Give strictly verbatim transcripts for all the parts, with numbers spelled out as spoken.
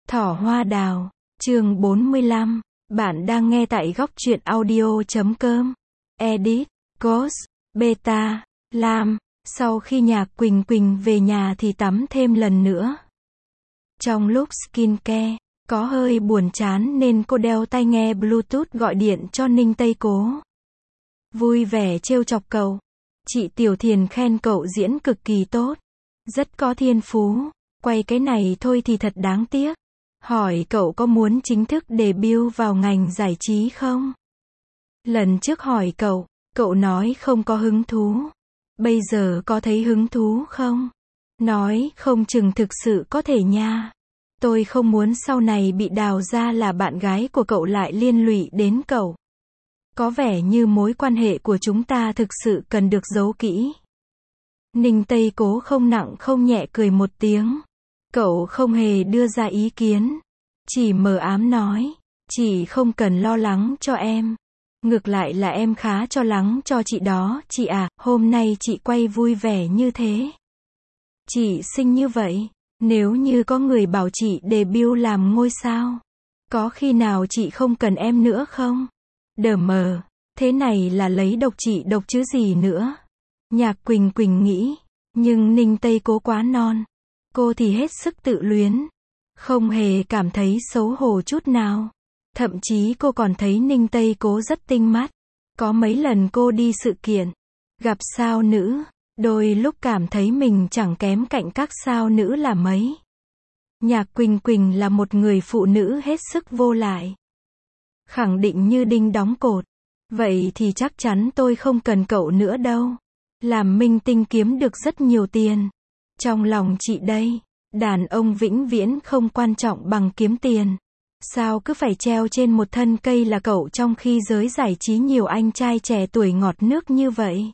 Thỏ hoa đào, chương bốn mươi lăm, bạn đang nghe tại góc truyện audio chấm com. Edit, Ghost, Beta, Lam. Sau khi Nhạc Quỳnh Quỳnh về nhà thì tắm thêm lần nữa. Trong lúc skincare, có hơi buồn chán nên cô đeo tai nghe Bluetooth gọi điện cho Ninh Tây Cố. Vui vẻ trêu chọc cậu. Chị Tiểu Thiền khen cậu diễn cực kỳ tốt. Rất có thiên phú. Quay cái này thôi thì thật đáng tiếc. Hỏi cậu có muốn chính thức debut vào ngành giải trí không? Lần trước hỏi cậu, cậu nói không có hứng thú. Bây giờ có thấy hứng thú không? Nói không chừng thực sự có thể nha. Tôi không muốn sau này bị đào ra là bạn gái của cậu lại liên lụy đến cậu. Có vẻ như mối quan hệ của chúng ta thực sự cần được giấu kỹ. Ninh Tây Cố không nặng không nhẹ cười một tiếng. Cậu không hề đưa ra ý kiến. Chỉ mờ ám nói. Chị không cần lo lắng cho em. Ngược lại là em khá cho lắng cho chị đó. Chị à, hôm nay chị quay vui vẻ như thế. Chị xinh như vậy. Nếu như có người bảo chị debut làm ngôi sao. Có khi nào chị không cần em nữa không? Đờ mờ. Thế này là lấy độc chị độc chứ gì nữa. Nhạc Quỳnh Quỳnh nghĩ. Nhưng Ninh Tây Cố quá non. Cô thì hết sức tự luyến. Không hề cảm thấy xấu hổ chút nào. Thậm chí cô còn thấy Ninh Tây Cố rất tinh mắt. Có mấy lần cô đi sự kiện. Gặp sao nữ. Đôi lúc cảm thấy mình chẳng kém cạnh các sao nữ là mấy. Nhạc Quỳnh Quỳnh là một người phụ nữ hết sức vô lại. Khẳng định như đinh đóng cột. Vậy thì chắc chắn tôi không cần cậu nữa đâu. Làm minh tinh kiếm được rất nhiều tiền. Trong lòng chị đây, đàn ông vĩnh viễn không quan trọng bằng kiếm tiền. Sao cứ phải treo trên một thân cây là cậu trong khi giới giải trí nhiều anh trai trẻ tuổi ngọt nước như vậy?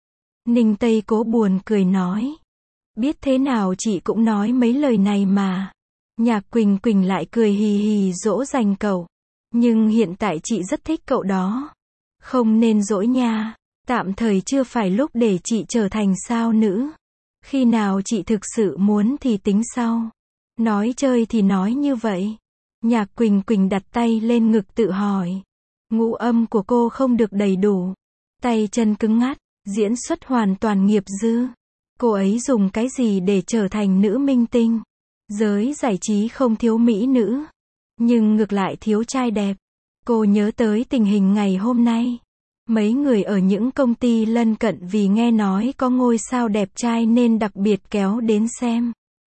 Ninh Tây Cố buồn cười nói. Biết thế nào chị cũng nói mấy lời này mà. Nhạc Quỳnh Quỳnh lại cười hì hì dỗ dành cậu. Nhưng hiện tại chị rất thích cậu đó. Không nên dỗi nha. Tạm thời chưa phải lúc để chị trở thành sao nữ. Khi nào chị thực sự muốn thì tính sau. Nói chơi thì nói như vậy. Nhạc Quỳnh Quỳnh đặt tay lên ngực tự hỏi. Ngũ âm của cô không được đầy đủ. Tay chân cứng ngắt, diễn xuất hoàn toàn nghiệp dư. Cô ấy dùng cái gì để trở thành nữ minh tinh? Giới giải trí không thiếu mỹ nữ. Nhưng ngược lại thiếu trai đẹp. Cô nhớ tới tình hình ngày hôm nay. Mấy người ở những công ty lân cận vì nghe nói có ngôi sao đẹp trai nên đặc biệt kéo đến xem.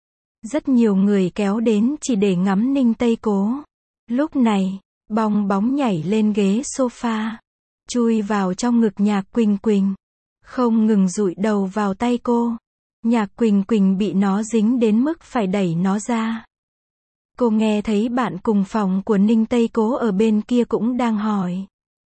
Rất nhiều người kéo đến chỉ để ngắm Ninh Tây Cố. Lúc này, bong bóng nhảy lên ghế sofa. Chui vào trong ngực Nhạc Quỳnh Quỳnh. Không ngừng dụi đầu vào tay cô. Nhạc Quỳnh Quỳnh bị nó dính đến mức phải đẩy nó ra. Cô nghe thấy bạn cùng phòng của Ninh Tây Cố ở bên kia cũng đang hỏi.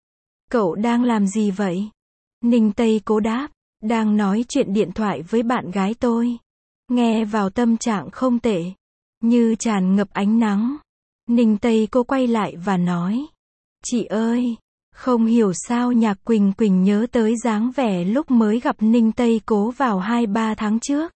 Cậu đang làm gì vậy? Ninh Tây Cố đáp. Đang nói chuyện điện thoại với bạn gái tôi. Nghe vào tâm trạng không tệ. Như tràn ngập ánh nắng. Ninh Tây Cố quay lại và nói. Chị ơi! Không hiểu sao Nhạc Quỳnh Quỳnh nhớ tới dáng vẻ lúc mới gặp Ninh Tây Cố vào hai ba tháng trước.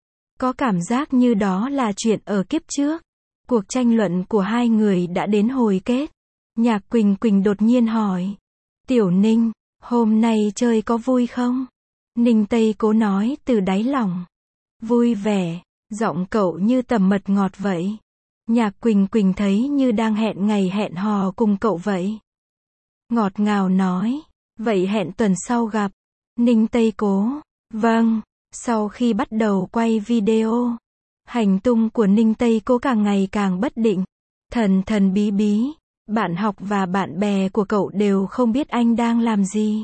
Có cảm giác như đó là chuyện ở kiếp trước. Cuộc tranh luận của hai người đã đến hồi kết. Nhạc Quỳnh Quỳnh đột nhiên hỏi. Tiểu Ninh, hôm nay chơi có vui không? Ninh Tây Cố nói từ đáy lòng. Vui vẻ, giọng cậu như tầm mật ngọt vậy. Nhạc Quỳnh Quỳnh thấy như đang hẹn ngày hẹn hò cùng cậu vậy. Ngọt ngào nói. Vậy hẹn tuần sau gặp. Ninh Tây Cố. Vâng. Sau khi bắt đầu quay video, hành tung của Ninh Tây Cố càng ngày càng bất định. Thần thần bí bí. Bạn học và bạn bè của cậu đều không biết anh đang làm gì.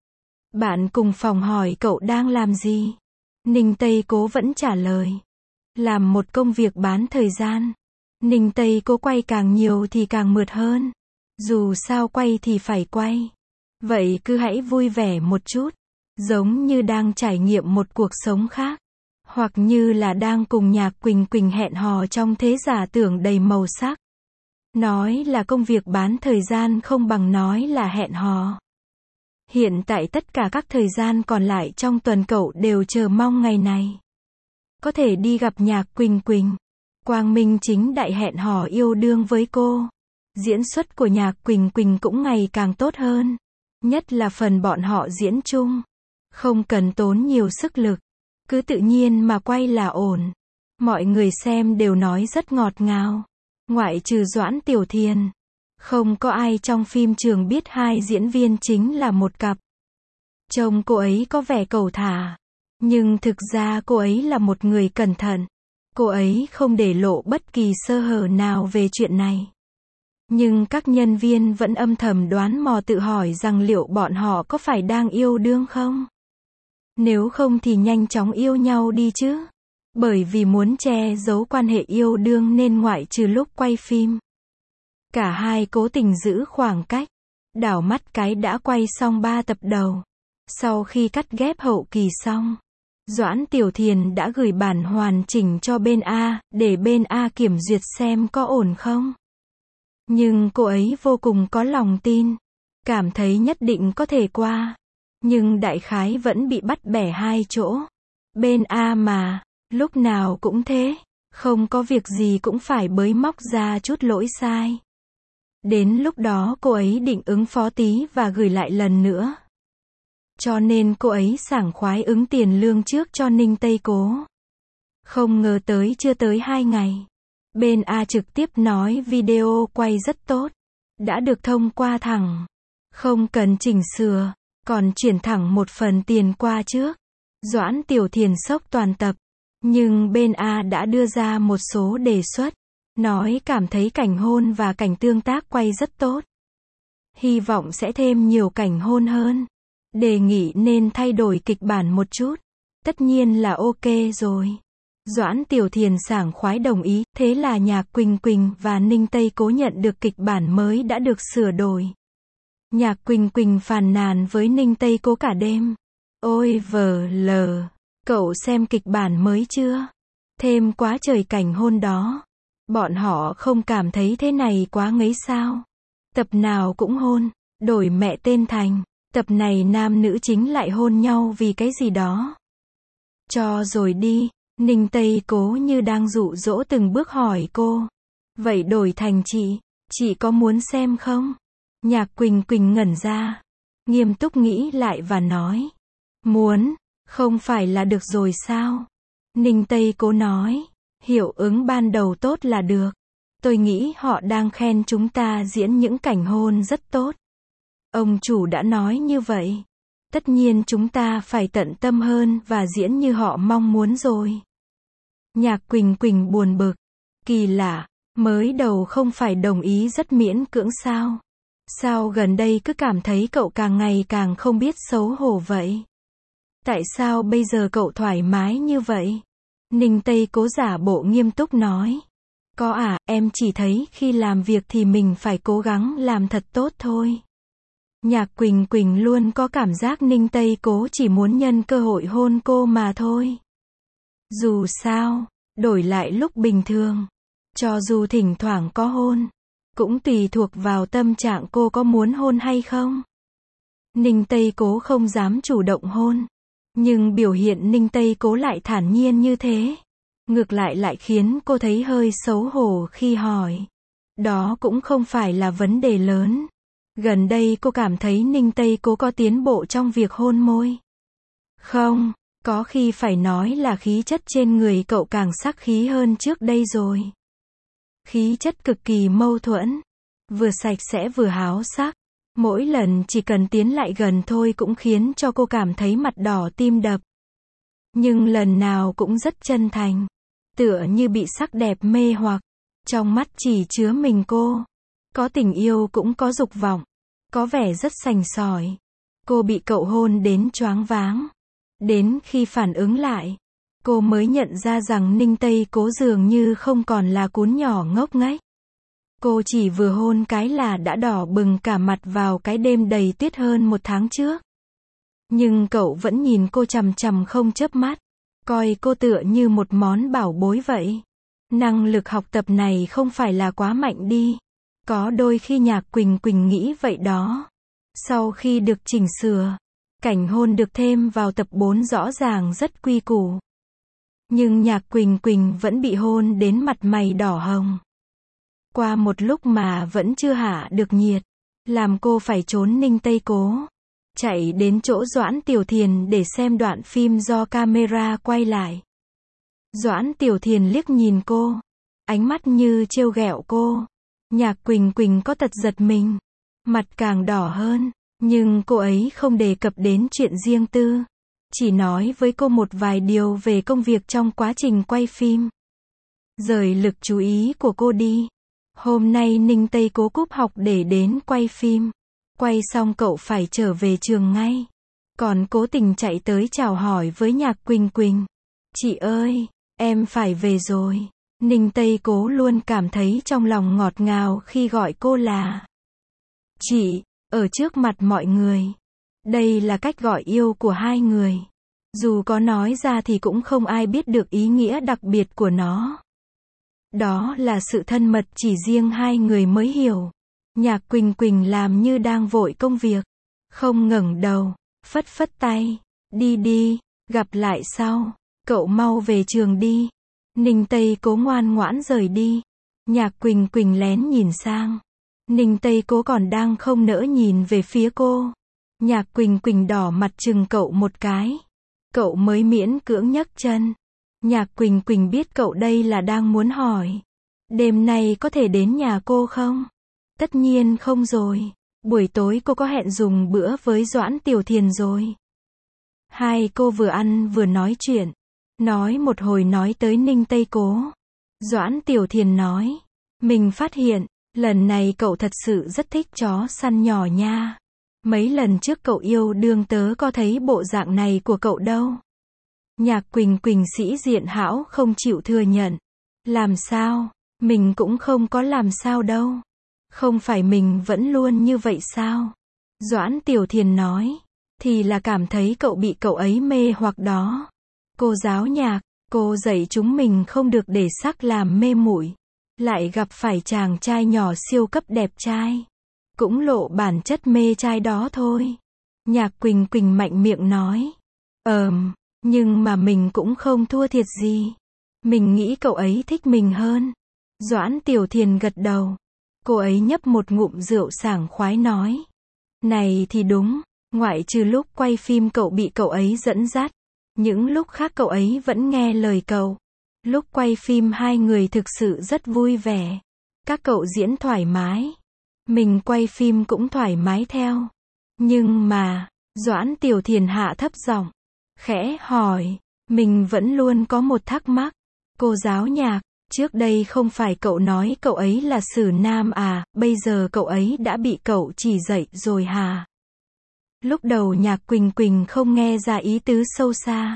Bạn cùng phòng hỏi cậu đang làm gì. Ninh Tây Cố vẫn trả lời. Làm một công việc bán thời gian. Ninh Tây Cố quay càng nhiều thì càng mượt hơn. Dù sao quay thì phải quay. Vậy cứ hãy vui vẻ một chút. Giống như đang trải nghiệm một cuộc sống khác. Hoặc như là đang cùng Nhạc Quỳnh Quỳnh hẹn hò trong thế giả tưởng đầy màu sắc. Nói là công việc bán thời gian không bằng nói là hẹn hò. Hiện tại tất cả các thời gian còn lại trong tuần cậu đều chờ mong ngày này. Có thể đi gặp Nhạc Quỳnh Quỳnh. quang minh chính đại hẹn hò yêu đương với cô. Diễn xuất của Nhạc Quỳnh Quỳnh cũng ngày càng tốt hơn. Nhất là phần bọn họ diễn chung. Không cần tốn nhiều sức lực. Cứ tự nhiên mà quay là ổn. Mọi người xem đều nói rất ngọt ngào. Ngoại trừ Doãn Tiểu Thiền. Không có ai trong phim trường biết hai diễn viên chính là một cặp. Trông cô ấy có vẻ cẩu thả. Nhưng thực ra cô ấy là một người cẩn thận. Cô ấy không để lộ bất kỳ sơ hở nào về chuyện này. Nhưng các nhân viên vẫn âm thầm đoán mò tự hỏi rằng liệu bọn họ có phải đang yêu đương không? Nếu không thì nhanh chóng yêu nhau đi chứ. Bởi vì muốn che giấu quan hệ yêu đương nên ngoại trừ lúc quay phim. Cả hai cố tình giữ khoảng cách. Đảo mắt cái đã quay xong ba tập đầu. Sau khi cắt ghép hậu kỳ xong, Doãn Tiểu Thiền đã gửi bản hoàn chỉnh cho bên A, để bên A kiểm duyệt xem có ổn không. Nhưng cô ấy vô cùng có lòng tin, cảm thấy nhất định có thể qua. Nhưng đại khái vẫn bị bắt bẻ hai chỗ. Bên A mà, lúc nào cũng thế, không có việc gì cũng phải bới móc ra chút lỗi sai. Đến lúc đó cô ấy định ứng phó tí và gửi lại lần nữa. Cho nên cô ấy sảng khoái ứng tiền lương trước cho Ninh Tây Cố. Không ngờ tới chưa tới hai ngày. Bên A trực tiếp nói video quay rất tốt. Đã được thông qua thẳng. Không cần chỉnh sửa. Còn chuyển thẳng một phần tiền qua trước. Doãn Tiểu Thiền sốc toàn tập. Nhưng bên A đã đưa ra một số đề xuất. Nói cảm thấy cảnh hôn và cảnh tương tác quay rất tốt. Hy vọng sẽ thêm nhiều cảnh hôn hơn. Đề nghị nên thay đổi kịch bản một chút. Tất nhiên là ok rồi. Doãn Tiểu Thiền sảng khoái đồng ý. Thế là Nhạc Quỳnh Quỳnh và Ninh Tây Cố nhận được kịch bản mới đã được sửa đổi. Nhạc Quỳnh Quỳnh phàn nàn với Ninh Tây Cố cả đêm. Ôi vờ lờ, cậu xem kịch bản mới chưa? Thêm quá trời cảnh hôn đó. Bọn họ không cảm thấy thế này quá ngấy sao? Tập nào cũng hôn, đổi mẹ tên thành. Tập này nam nữ chính lại hôn nhau vì cái gì đó. Cho rồi đi, Ninh Tây Cố như đang dụ dỗ từng bước hỏi cô. Vậy đổi thành chị, chị có muốn xem không? Nhạc Quỳnh Quỳnh ngẩn ra. Nghiêm túc nghĩ lại và nói. Muốn, không phải là được rồi sao? Ninh Tây Cố nói. Hiệu ứng ban đầu tốt là được. Tôi nghĩ họ đang khen chúng ta diễn những cảnh hôn rất tốt. Ông chủ đã nói như vậy. Tất nhiên chúng ta phải tận tâm hơn và diễn như họ mong muốn rồi. Nhạc Quỳnh Quỳnh buồn bực. Kỳ lạ, mới đầu không phải đồng ý rất miễn cưỡng sao? Sao gần đây cứ cảm thấy cậu càng ngày càng không biết xấu hổ vậy? Tại sao bây giờ cậu thoải mái như vậy? Ninh Tây Cố giả bộ nghiêm túc nói. Có à, em chỉ thấy khi làm việc thì mình phải cố gắng làm thật tốt thôi. Nhạc Quỳnh Quỳnh luôn có cảm giác Ninh Tây Cố chỉ muốn nhân cơ hội hôn cô mà thôi. Dù sao, đổi lại lúc bình thường, cho dù thỉnh thoảng có hôn, cũng tùy thuộc vào tâm trạng cô có muốn hôn hay không. Ninh Tây Cố không dám chủ động hôn, nhưng biểu hiện Ninh Tây Cố lại thản nhiên như thế. Ngược lại lại khiến cô thấy hơi xấu hổ khi hỏi. Đó cũng không phải là vấn đề lớn. Gần đây cô cảm thấy Ninh Tây Cố có tiến bộ trong việc hôn môi. Không, có khi phải nói là khí chất trên người cậu càng sắc khí hơn trước đây rồi. Khí chất cực kỳ mâu thuẫn. Vừa sạch sẽ vừa háo sắc. Mỗi lần chỉ cần tiến lại gần thôi cũng khiến cho cô cảm thấy mặt đỏ tim đập. Nhưng lần nào cũng rất chân thành. Tựa như bị sắc đẹp mê hoặc. Trong mắt chỉ chứa mình cô. Có tình yêu cũng có dục vọng. Có vẻ rất sành sỏi. Cô bị cậu hôn đến choáng váng. Đến khi phản ứng lại, cô mới nhận ra rằng Ninh Tây Cố dường như không còn là cún nhỏ ngốc nghếch. Cô chỉ vừa hôn cái là đã đỏ bừng cả mặt vào cái đêm đầy tuyết hơn một tháng trước. Nhưng cậu vẫn nhìn cô chằm chằm không chớp mắt. Coi cô tựa như một món bảo bối vậy. Năng lực học tập này không phải là quá mạnh đi. Có đôi khi Nhạc Quỳnh Quỳnh nghĩ vậy đó. Sau khi được chỉnh sửa, cảnh hôn được thêm vào tập bốn rõ ràng rất quy củ. Nhưng Nhạc Quỳnh Quỳnh vẫn bị hôn đến mặt mày đỏ hồng. Qua một lúc mà vẫn chưa hạ được nhiệt, làm cô phải trốn Ninh Tây Cố, chạy đến chỗ Doãn Tiểu Thiền để xem đoạn phim do camera quay lại. Doãn Tiểu Thiền liếc nhìn cô, ánh mắt như trêu ghẹo cô. Nhạc Quỳnh Quỳnh có tật giật mình, mặt càng đỏ hơn, nhưng cô ấy không đề cập đến chuyện riêng tư, chỉ nói với cô một vài điều về công việc trong quá trình quay phim. Rời lực chú ý của cô đi. Hôm nay Ninh Tây Cố cúp học để đến quay phim. Quay xong cậu phải trở về trường ngay. Còn cố tình chạy tới chào hỏi với Nhạc Quỳnh Quỳnh. Chị ơi, em phải về rồi. Ninh Tây Cố luôn cảm thấy trong lòng ngọt ngào khi gọi cô là chị, ở trước mặt mọi người. Đây là cách gọi yêu của hai người. Dù có nói ra thì cũng không ai biết được ý nghĩa đặc biệt của nó. Đó là sự thân mật chỉ riêng hai người mới hiểu. Nhạc Quỳnh Quỳnh làm như đang vội công việc, không ngẩng đầu, phất phất tay. Đi đi, gặp lại sau. Cậu mau về trường đi. Ninh Tây Cố ngoan ngoãn rời đi. Nhạc Quỳnh Quỳnh lén nhìn sang. Ninh Tây Cố còn đang không nỡ nhìn về phía cô. Nhạc Quỳnh Quỳnh đỏ mặt chừng cậu một cái. Cậu mới miễn cưỡng nhấc chân. Nhạc Quỳnh Quỳnh biết cậu đây là đang muốn hỏi. Đêm nay có thể đến nhà cô không? Tất nhiên không rồi. Buổi tối cô có hẹn dùng bữa với Doãn Tiểu Thiền rồi. Hai cô vừa ăn vừa nói chuyện. Nói một hồi nói tới Ninh Tây Cố. Doãn Tiểu Thiền nói. Mình phát hiện, lần này cậu thật sự rất thích chó săn nhỏ nha. Mấy lần trước cậu yêu đương tớ có thấy bộ dạng này của cậu đâu. Nhạc Quỳnh Quỳnh sĩ diện hão không chịu thừa nhận. Làm sao? Mình cũng không có làm sao đâu. Không phải mình vẫn luôn như vậy sao? Doãn Tiểu Thiền nói. Thì là cảm thấy cậu bị cậu ấy mê hoặc đó. Cô giáo Nhạc, cô dạy chúng mình không được để sắc làm mê muội. Lại gặp phải chàng trai nhỏ siêu cấp đẹp trai. Cũng lộ bản chất mê trai đó thôi. Nhạc Quỳnh Quỳnh mạnh miệng nói. Ờm, nhưng mà mình cũng không thua thiệt gì. Mình nghĩ cậu ấy thích mình hơn. Doãn Tiểu Thiền gật đầu. Cô ấy nhấp một ngụm rượu sảng khoái nói. Này thì đúng, ngoại trừ lúc quay phim cậu bị cậu ấy dẫn dắt. Những lúc khác cậu ấy vẫn nghe lời cậu. Lúc quay phim hai người thực sự rất vui vẻ. Các cậu diễn thoải mái. Mình quay phim cũng thoải mái theo. Nhưng mà, Doãn Tiểu Thiền hạ thấp giọng, khẽ hỏi, mình vẫn luôn có một thắc mắc. Cô giáo Nhạc, trước đây không phải cậu nói cậu ấy là xử nam à, bây giờ cậu ấy đã bị cậu chỉ dạy rồi hả? Lúc đầu Nhạc Quỳnh Quỳnh không nghe ra ý tứ sâu xa.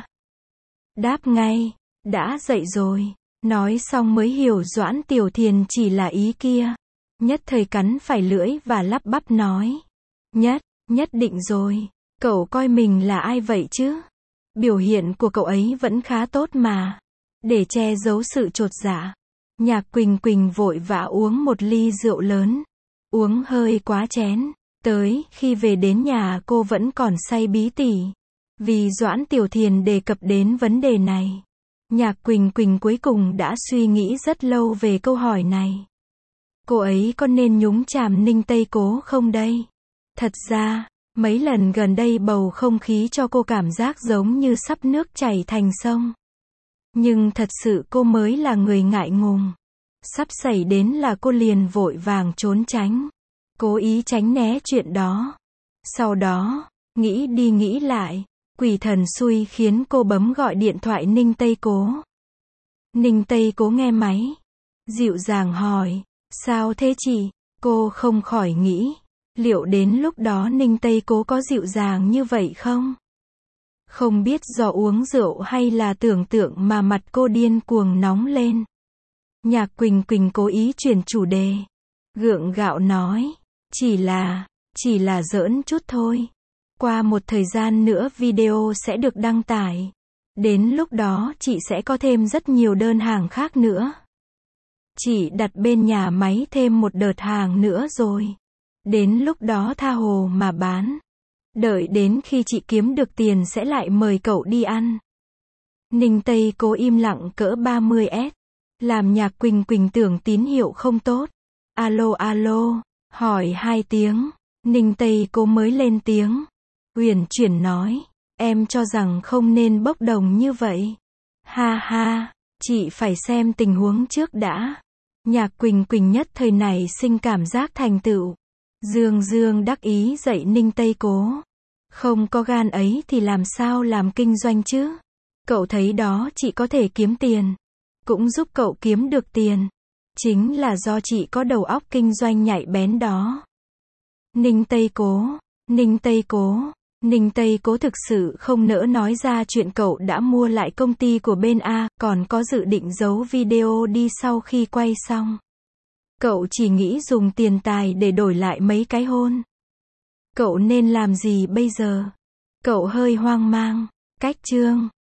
Đáp ngay, đã dạy rồi. Nói xong mới hiểu Doãn Tiểu Thiền chỉ là ý kia. Nhất thời cắn phải lưỡi và lắp bắp nói. Nhất, nhất định rồi. Cậu coi mình là ai vậy chứ? Biểu hiện của cậu ấy vẫn khá tốt mà. Để che giấu sự chột dạ, Nhạc Quỳnh Quỳnh vội vã uống một ly rượu lớn. Uống hơi quá chén. Tới khi về đến nhà cô vẫn còn say bí tỉ. Vì Doãn Tiểu Thiền đề cập đến vấn đề này. Nhạc Quỳnh Quỳnh cuối cùng đã suy nghĩ rất lâu về câu hỏi này. Cô ấy có nên nhúng chàm Ninh Tây Cố không đây? Thật ra, mấy lần gần đây bầu không khí cho cô cảm giác giống như sắp nước chảy thành sông. Nhưng thật sự cô mới là người ngại ngùng. Sắp xảy đến là cô liền vội vàng trốn tránh. Cố ý tránh né chuyện đó. Sau đó, nghĩ đi nghĩ lại, quỷ thần xui khiến cô bấm gọi điện thoại Ninh Tây Cố. Ninh Tây Cố nghe máy. Dịu dàng hỏi, sao thế chị? Cô không khỏi nghĩ, liệu đến lúc đó Ninh Tây Cố có dịu dàng như vậy không? Không biết do uống rượu hay là tưởng tượng mà mặt cô điên cuồng nóng lên. Nhạc Quỳnh Quỳnh cố ý chuyển chủ đề. Gượng gạo nói, chỉ là, chỉ là giỡn chút thôi. Qua một thời gian nữa video sẽ được đăng tải. Đến lúc đó chị sẽ có thêm rất nhiều đơn hàng khác nữa. Chị đặt bên nhà máy thêm một đợt hàng nữa rồi. Đến lúc đó tha hồ mà bán. Đợi đến khi chị kiếm được tiền sẽ lại mời cậu đi ăn. Ninh Tây Cố im lặng cỡ ba mươi S. Làm Nhạc Quỳnh Quỳnh tưởng tín hiệu không tốt. Alo alo, hỏi hai tiếng. Ninh Tây Cố mới lên tiếng. Uyển chuyển nói, em cho rằng không nên bốc đồng như vậy. Ha ha, chị phải xem tình huống trước đã. Nhạc Quỳnh Quỳnh nhất thời này sinh cảm giác thành tựu. Dương Dương đắc ý dạy Ninh Tây Cố. Không có gan ấy thì làm sao làm kinh doanh chứ? Cậu thấy đó chị có thể kiếm tiền. Cũng giúp cậu kiếm được tiền. Chính là do chị có đầu óc kinh doanh nhạy bén đó. Ninh Tây Cố, Ninh Tây Cố, Ninh Tây Cố thực sự không nỡ nói ra chuyện cậu đã mua lại công ty của bên A, còn có dự định giấu video đi sau khi quay xong. Cậu chỉ nghĩ dùng tiền tài để đổi lại mấy cái hôn. Cậu nên làm gì bây giờ? Cậu hơi hoang mang. Cách chương